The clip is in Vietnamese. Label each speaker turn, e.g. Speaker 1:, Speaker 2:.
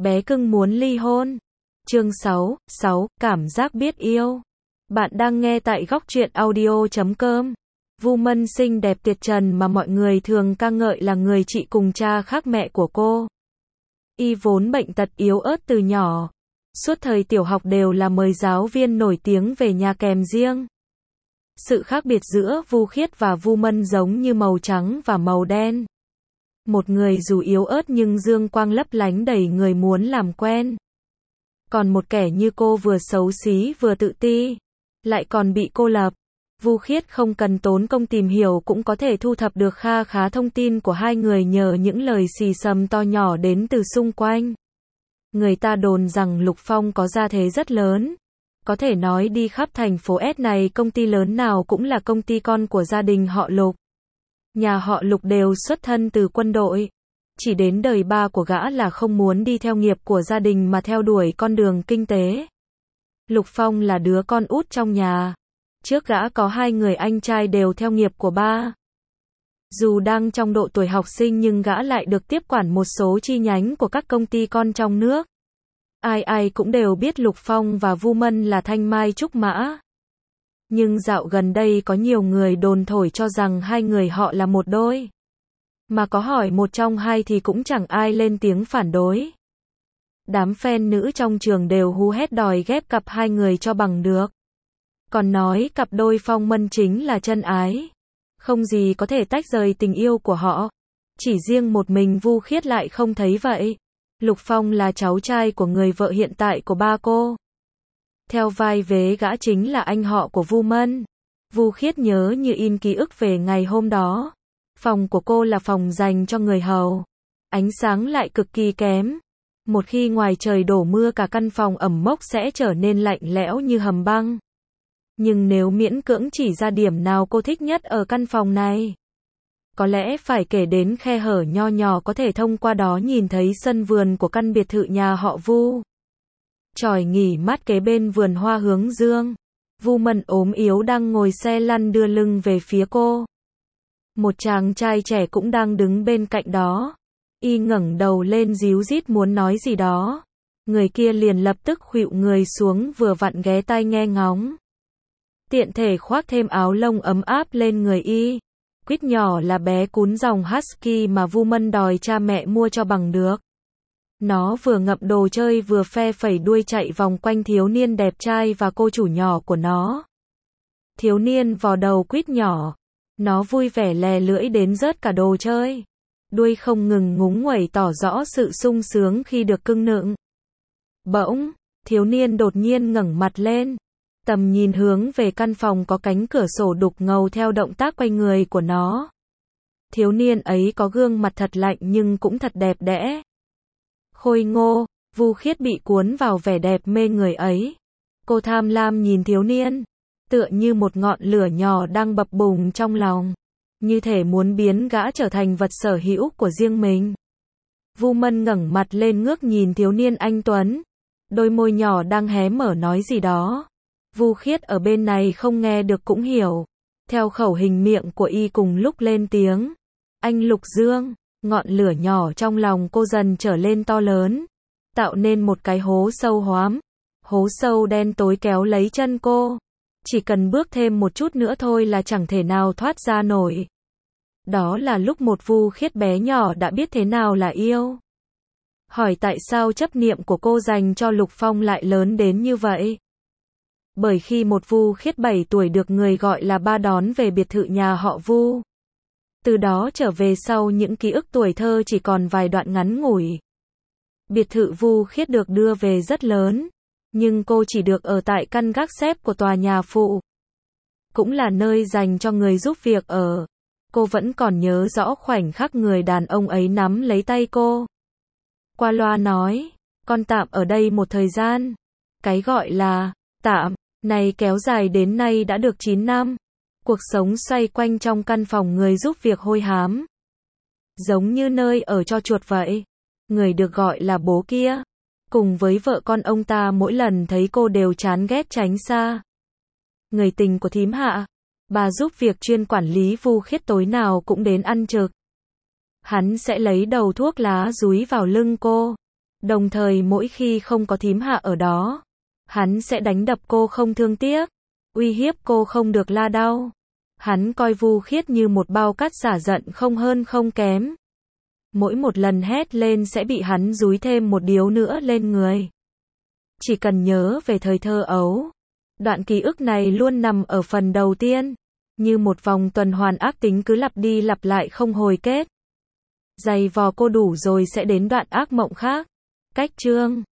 Speaker 1: Bé cưng muốn ly hôn. Chương 6, cảm giác biết yêu. Bạn đang nghe tại góc truyện audio.com. Vu Mân xinh đẹp tuyệt trần mà mọi người thường ca ngợi là người chị cùng cha khác mẹ của cô. Y vốn bệnh tật yếu ớt từ nhỏ. Suốt thời tiểu học đều là mời giáo viên nổi tiếng về nhà kèm riêng. Sự khác biệt giữa Vu Khiết và Vu Mân giống như màu trắng và màu đen. Một người dù yếu ớt nhưng dương quang lấp lánh đầy người muốn làm quen. Còn một kẻ như cô vừa xấu xí vừa tự ti, lại còn bị cô lập. Vu Khiết không cần tốn công tìm hiểu cũng có thể thu thập được kha khá thông tin của hai người nhờ những lời xì xầm to nhỏ đến từ xung quanh. Người ta đồn rằng Lục Phong có gia thế rất lớn. Có thể nói đi khắp thành phố S này công ty lớn nào cũng là công ty con của gia đình họ Lục. Nhà họ Lục đều xuất thân từ quân đội. Chỉ đến đời ba của gã là không muốn đi theo nghiệp của gia đình mà theo đuổi con đường kinh tế. Lục Phong là đứa con út trong nhà. Trước gã có hai người anh trai đều theo nghiệp của ba. Dù đang trong độ tuổi học sinh nhưng gã lại được tiếp quản một số chi nhánh của các công ty con trong nước. Ai ai cũng đều biết Lục Phong và Vu Mân là thanh mai trúc mã. Nhưng dạo gần đây có nhiều người đồn thổi cho rằng hai người họ là một đôi. Mà có hỏi một trong hai thì cũng chẳng ai lên tiếng phản đối. Đám fan nữ trong trường đều hú hét đòi ghép cặp hai người cho bằng được. Còn nói cặp đôi Phong Mân chính là chân ái. Không gì có thể tách rời tình yêu của họ. Chỉ riêng một mình Vu Khiết lại không thấy vậy. Lục Phong là cháu trai của người vợ hiện tại của ba cô. Theo vai vế gã chính là anh họ của Vu Mân. Vu Khiết nhớ như in ký ức về ngày hôm đó. Phòng của cô là phòng dành cho người hầu. Ánh sáng lại cực kỳ kém. Một khi ngoài trời đổ mưa cả căn phòng ẩm mốc sẽ trở nên lạnh lẽo như hầm băng. Nhưng nếu miễn cưỡng chỉ ra điểm nào cô thích nhất ở căn phòng này, có lẽ phải kể đến khe hở nho nhỏ có thể thông qua đó nhìn thấy sân vườn của căn biệt thự nhà họ Vu. Chòi nghỉ mát kế bên vườn hoa hướng dương. Vu Mân ốm yếu đang ngồi xe lăn đưa lưng về phía cô. Một chàng trai trẻ cũng đang đứng bên cạnh đó. Y ngẩng đầu lên díu dít muốn nói gì đó. Người kia liền lập tức khuỵu người xuống vừa vặn ghé tai nghe ngóng. Tiện thể khoác thêm áo lông ấm áp lên người y. Quýt nhỏ là bé cún dòng husky mà Vu Mân đòi cha mẹ mua cho bằng được. Nó vừa ngậm đồ chơi vừa phe phẩy đuôi chạy vòng quanh thiếu niên đẹp trai và cô chủ nhỏ của nó. Thiếu niên vò đầu quýt nhỏ. Nó vui vẻ lè lưỡi đến rớt cả đồ chơi. Đuôi không ngừng ngúng nguẩy tỏ rõ sự sung sướng khi được cưng nựng. Bỗng, thiếu niên đột nhiên ngẩng mặt lên. Tầm nhìn hướng về căn phòng có cánh cửa sổ đục ngầu theo động tác quay người của nó. Thiếu niên ấy có gương mặt thật lạnh nhưng cũng thật đẹp đẽ. Khôi ngô, Vu Khiết bị cuốn vào vẻ đẹp mê người ấy. Cô tham lam nhìn thiếu niên, tựa như một ngọn lửa nhỏ đang bập bùng trong lòng, như thể muốn biến gã trở thành vật sở hữu của riêng mình. Vu Mân ngẩng mặt lên ngước nhìn thiếu niên anh tuấn, đôi môi nhỏ đang hé mở nói gì đó. Vu Khiết ở bên này không nghe được cũng hiểu. Theo khẩu hình miệng của y cùng lúc lên tiếng. Anh Lục Dương, ngọn lửa nhỏ trong lòng cô dần trở lên to lớn, tạo nên một cái hố sâu hoắm. Hố sâu đen tối kéo lấy chân cô. Chỉ cần bước thêm một chút nữa thôi là chẳng thể nào thoát ra nổi. Đó là lúc một Vu Khiết bé nhỏ đã biết thế nào là yêu. Hỏi tại sao chấp niệm của cô dành cho Lục Phong lại lớn đến như vậy? Bởi khi một Vu Khiết 7 tuổi được người gọi là ba đón về biệt thự nhà họ Vu. Từ đó trở về sau những ký ức tuổi thơ chỉ còn vài đoạn ngắn ngủi. Biệt thự Vu Khiết được đưa về rất lớn, nhưng cô chỉ được ở tại căn gác xép của tòa nhà phụ. Cũng là nơi dành cho người giúp việc ở. Cô vẫn còn nhớ rõ khoảnh khắc người đàn ông ấy nắm lấy tay cô. Qua loa nói, con tạm ở đây một thời gian. Cái gọi là tạm này kéo dài đến nay đã được 9 năm. Cuộc sống xoay quanh trong căn phòng người giúp việc hôi hám. Giống như nơi ở cho chuột vậy. Người được gọi là bố kia, cùng với vợ con ông ta mỗi lần thấy cô đều chán ghét tránh xa. Người tình của thím Hạ, bà giúp việc chuyên quản lý Vu Khiết tối nào cũng đến ăn trực. Hắn sẽ lấy đầu thuốc lá dúi vào lưng cô, Đồng thời mỗi khi không có thím Hạ ở đó, hắn sẽ đánh đập cô không thương tiếc, uy hiếp cô không được la đau. Hắn coi Vu Khiết như một bao cát xả giận không hơn không kém. Mỗi một lần hét lên sẽ bị hắn dúi thêm một điếu nữa lên người. Chỉ cần nhớ về thời thơ ấu, đoạn ký ức này luôn nằm ở phần đầu tiên, như một vòng tuần hoàn ác tính cứ lặp đi lặp lại không hồi kết. Giày vò cô đủ rồi sẽ đến đoạn ác mộng khác. Cách chương